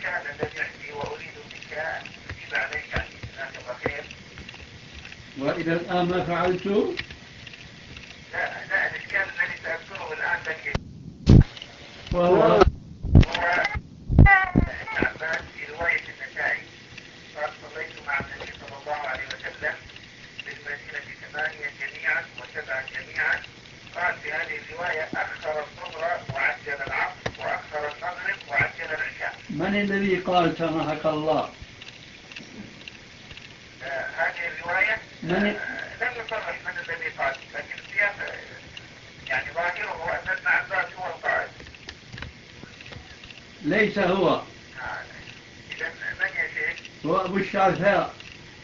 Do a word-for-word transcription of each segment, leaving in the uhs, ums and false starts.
الإشكال الذي عندي وأريد منك أن تجيب عليه يعني جزاك الله خير. وإلى الآن ما فعلت؟ لا لا الإشكال الذي سأذكره الآن لك وهو هو تعبان في رواية النسائي قال صليت مع النبي صلى الله عليه وسلم بالمدينة ثمانية جميعا وسبعا جميعا. قال في هذه الرواية أخر الظهر وعجل العصر وأخر المغرب وعجل العشاء. من الذي قال سمحك الله؟ آه هذه الرواية من آه لم يصرح من الذي قال، لكن السياق يعني ظاهره أن ابن عباس هو القائل. ليس هو. آه إذا من يا شيخ؟ هو أبو الشعثاء.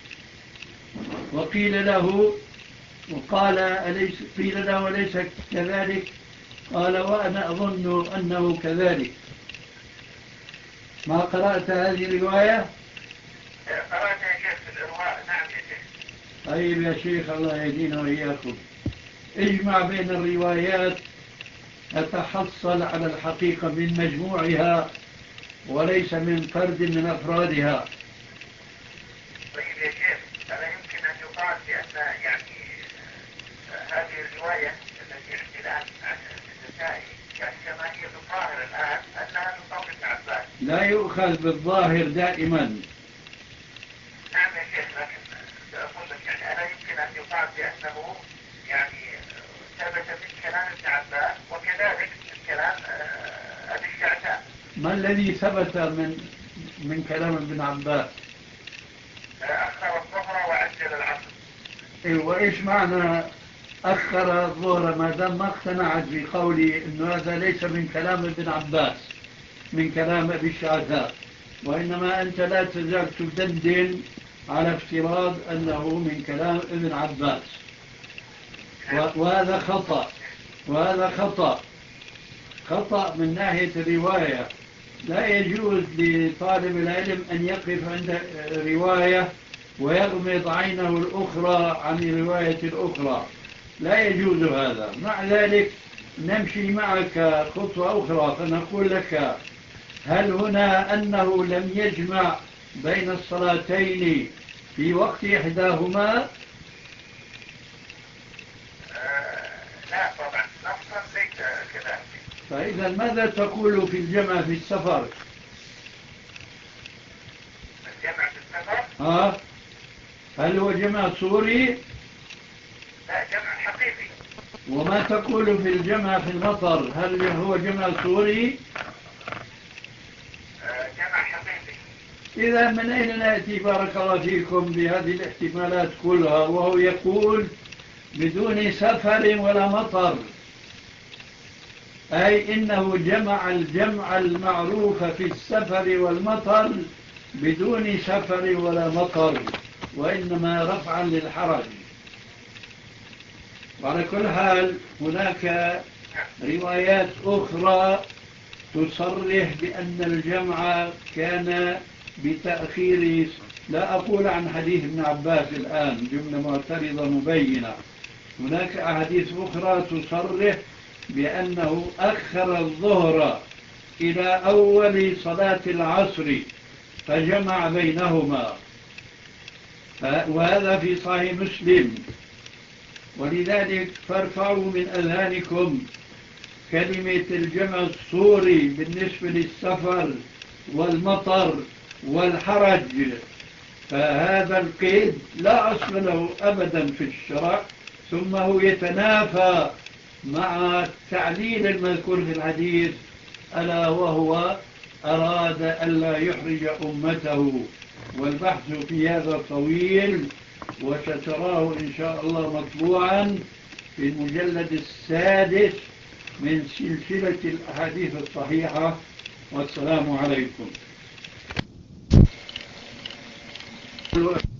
وقيل له وقال أليس قيل له أليس كذلك؟ قال وأنا أظن أنه كذلك. ما قرأت هذه الرواية؟ قرأت يا شيخ في الإرواء. نعم يا شيخ. طيب يا شيخ الله يهدينا وإياكم. اجمع بين الروايات تتحصل على الحقيقة من مجموعها وليس من فرد من أفرادها. طيب يا شيخ ألا يمكن أن يقال بأن يعني هذه الرواية التي عندي الآن عن النسائي يعني كما هي بالظاهر الآن أنها من قول ابن عباس؟ لا يؤخذ بالظاهر دائما. نعم يا شيخ، لكن سأقول لك يعني ألا يمكن أن يقال بأنه يعني ثبت من كلام ابن عباس وكذلك من كلام أبي الشعثاء؟ ما الذي ثبت من من كلام ابن عباس؟ أخر الظهر وعجل العصر. إيه وإيش معنى أخر الظهر ما دام ما اقتنعت بقولي إنه هذا ليس من كلام ابن عباس من كلام أبي الشعثاء، وإنما أنت لا تزال تدندن على افتراض أنه من كلام ابن عباس، وهذا خطأ وهذا خطأ خطأ من ناحية الرواية. لا يجوز لطالب العلم أن يقف عند رواية ويغمض عينه الأخرى عن الرواية الأخرى، لا يجوز هذا. مع ذلك نمشي معك خطوة أخرى فنقول لك هل هنا أنه لم يجمع بين الصلاتين في وقت إحداهما؟ آه لا طبعا نصا ليس كذلك. فإذا ماذا تقول في الجمع في السفر؟ الجمع في السفر؟ ها؟ هل هو جمع صوري؟ لا جمع حقيقي. وما تقول في الجمع في المطر هل هو جمع صوري؟ آه جمع حقيقي. إذا من أين نأتي بارك الله فيكم بهذه الاحتمالات كلها وهو يقول بدون سفر ولا مطر؟ أي إنه جمع الجمع المعروف في السفر والمطر بدون سفر ولا مطر، وإنما رفعا للحرج. وعلى كل حال هناك روايات أخرى تصرح بأن الجمع كان بتأخير، لا أقول عن حديث ابن عباس الآن جملة معترضة مبينة، هناك أحاديث أخرى تصرح بأنه أخر الظهر إلى أول صلاة العصر فجمع بينهما، وهذا في صحيح مسلم. ولذلك فارفعوا من أذهانكم كلمة الجمع الصوري بالنسبة للسفر والمطر والحرج، فهذا القيد لا أصل له أبدا في الشرع، ثم هو يتنافى مع التعليل المذكور في الحديث، ألا وهو أراد ألا يحرج أمته. والبحث في هذا طويل وستراه إن شاء الله مطبوعا في المجلد السادس من سلسلة الأحاديث الصحيحة. والسلام عليكم.